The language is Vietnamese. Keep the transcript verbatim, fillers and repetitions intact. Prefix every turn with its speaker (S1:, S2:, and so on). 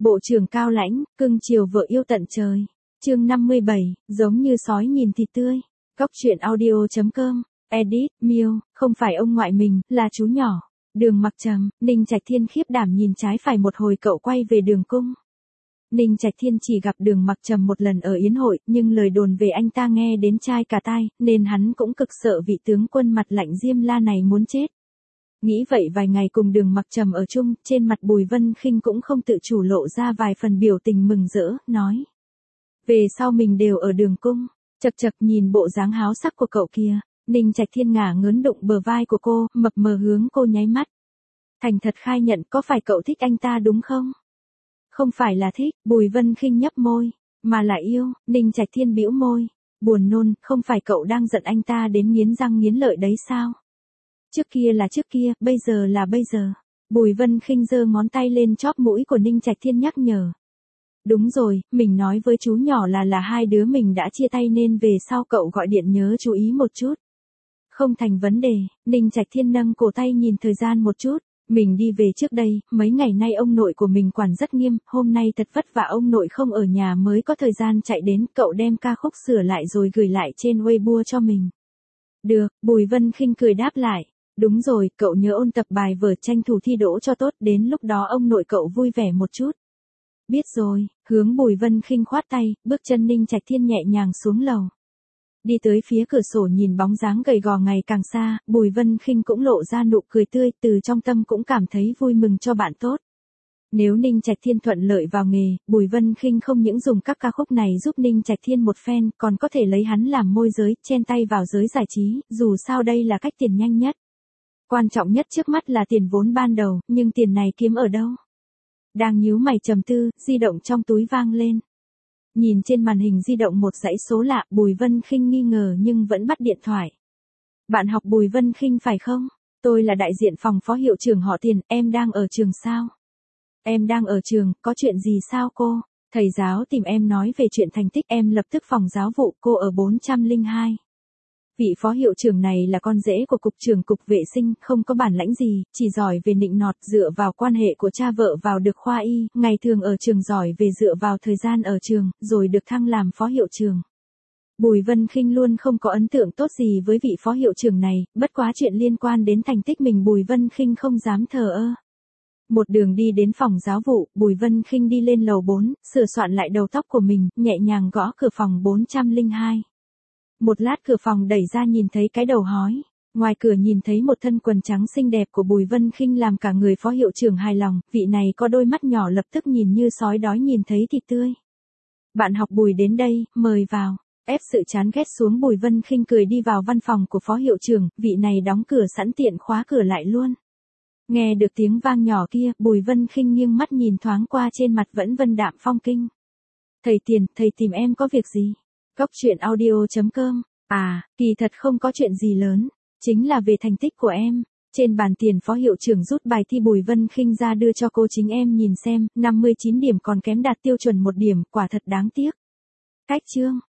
S1: Bộ trưởng cao lãnh, cưng chiều vợ yêu tận trời. Chương năm mươi bảy, giống như sói nhìn thịt tươi. Cóc truyện audio chấm com. Edit, Miêu, không phải ông ngoại mình, là chú nhỏ. Đường Mặc Trầm, Ninh Trạch Thiên khiếp đảm nhìn trái phải một hồi cậu quay về đường cung. Ninh Trạch Thiên chỉ gặp Đường Mặc Trầm một lần ở yến hội, nhưng lời đồn về anh ta nghe đến chai cả tai, nên hắn cũng cực sợ vị tướng quân mặt lạnh Diêm La này muốn chết. Nghĩ vậy vài ngày cùng Đường Mặc Trầm ở chung, trên mặt Bùi Vân Khinh cũng không tự chủ lộ ra vài phần biểu tình mừng rỡ, nói. Về sau mình đều ở đường cung, chật chật nhìn bộ dáng háo sắc của cậu kia. Ninh Trạch Thiên ngả ngớn đụng bờ vai của cô, mập mờ hướng cô nháy mắt. Thành thật khai nhận có phải cậu thích anh ta đúng không? Không phải là thích, Bùi Vân Khinh nhấp môi, mà là yêu. Ninh Trạch Thiên bĩu môi, buồn nôn, không phải cậu đang giận anh ta đến nghiến răng nghiến lợi đấy sao? Trước kia là trước kia, bây giờ là bây giờ. Bùi Vân Khinh giơ ngón tay lên chóp mũi của Ninh Trạch Thiên nhắc nhở. Đúng rồi, mình nói với chú nhỏ là là hai đứa mình đã chia tay nên về sau cậu gọi điện nhớ chú ý một chút. Không thành vấn đề. Ninh Trạch Thiên nâng cổ tay nhìn thời gian một chút. Mình đi về trước đây, mấy ngày nay ông nội của mình quản rất nghiêm, hôm nay thật vất vả ông nội không ở nhà mới có thời gian chạy đến, cậu đem ca khúc sửa lại rồi gửi lại trên Weibo cho mình. Được, Bùi Vân Khinh cười đáp lại. Đúng rồi, cậu nhớ ôn tập bài vở tranh thủ thi đỗ cho tốt, đến lúc đó ông nội cậu vui vẻ một chút. Biết rồi, hướng Bùi Vân Khinh khoát tay, bước chân Ninh Trạch Thiên nhẹ nhàng xuống lầu. Đi tới phía cửa sổ nhìn bóng dáng gầy gò ngày càng xa, Bùi Vân Khinh cũng lộ ra nụ cười tươi, từ trong tâm cũng cảm thấy vui mừng cho bạn tốt. Nếu Ninh Trạch Thiên thuận lợi vào nghề, Bùi Vân Khinh không những dùng các ca khúc này giúp Ninh Trạch Thiên một phen, còn có thể lấy hắn làm môi giới, chen tay vào giới giải trí, dù sao đây là cách tiền nhanh nhất. Quan trọng nhất trước mắt là tiền vốn ban đầu, nhưng tiền này kiếm ở đâu? Đang nhíu mày trầm tư, di động trong túi vang lên. Nhìn trên màn hình di động một dãy số lạ, Bùi Vân Khinh nghi ngờ nhưng vẫn bắt điện thoại. Bạn học Bùi Vân Khinh phải không? Tôi là đại diện phòng phó hiệu trưởng họ Tiền, em đang ở trường sao? Em đang ở trường, có chuyện gì sao cô? Thầy giáo tìm em nói về chuyện thành tích, em lập tức phòng giáo vụ, cô ở bốn trăm lẻ hai. Vị phó hiệu trưởng này là con rể của cục trưởng cục vệ sinh, không có bản lãnh gì, chỉ giỏi về nịnh nọt, dựa vào quan hệ của cha vợ vào được khoa y, ngày thường ở trường giỏi về dựa vào thời gian ở trường, rồi được thăng làm phó hiệu trưởng. Bùi Vân Khinh luôn không có ấn tượng tốt gì với vị phó hiệu trưởng này, bất quá chuyện liên quan đến thành tích mình Bùi Vân Khinh không dám thờ ơ. Một đường đi đến phòng giáo vụ, Bùi Vân Khinh đi lên lầu bốn, sửa soạn lại đầu tóc của mình, nhẹ nhàng gõ cửa phòng bốn trăm lẻ hai. Một lát cửa phòng đẩy ra nhìn thấy cái đầu hói. Ngoài cửa nhìn thấy một thân quần trắng xinh đẹp của Bùi Vân Khinh làm cả người phó hiệu trưởng hài lòng, vị này có đôi mắt nhỏ lập tức nhìn như sói đói nhìn thấy thịt tươi. Bạn học Bùi đến đây, mời vào. Ép sự chán ghét xuống Bùi Vân Khinh cười đi vào văn phòng của phó hiệu trưởng, vị này đóng cửa sẵn tiện khóa cửa lại luôn. Nghe được tiếng vang nhỏ kia, Bùi Vân Khinh nghiêng mắt nhìn thoáng qua trên mặt vẫn vân đạm phong kinh. Thầy Tiền, thầy tìm em có việc gì? Cóc truyện audio chấm com. À, kỳ thật không có chuyện gì lớn, chính là về thành tích của em. Trên bàn tiền phó hiệu trưởng rút bài thi Bùi Vân Khinh ra đưa cho cô chính em nhìn xem, năm mươi chín điểm còn kém đạt tiêu chuẩn một điểm, quả thật đáng tiếc. Cách chương,